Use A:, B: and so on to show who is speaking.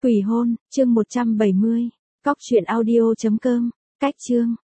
A: Quỷ hôn, chương 170. Cóc truyện audio.com. Cách chương.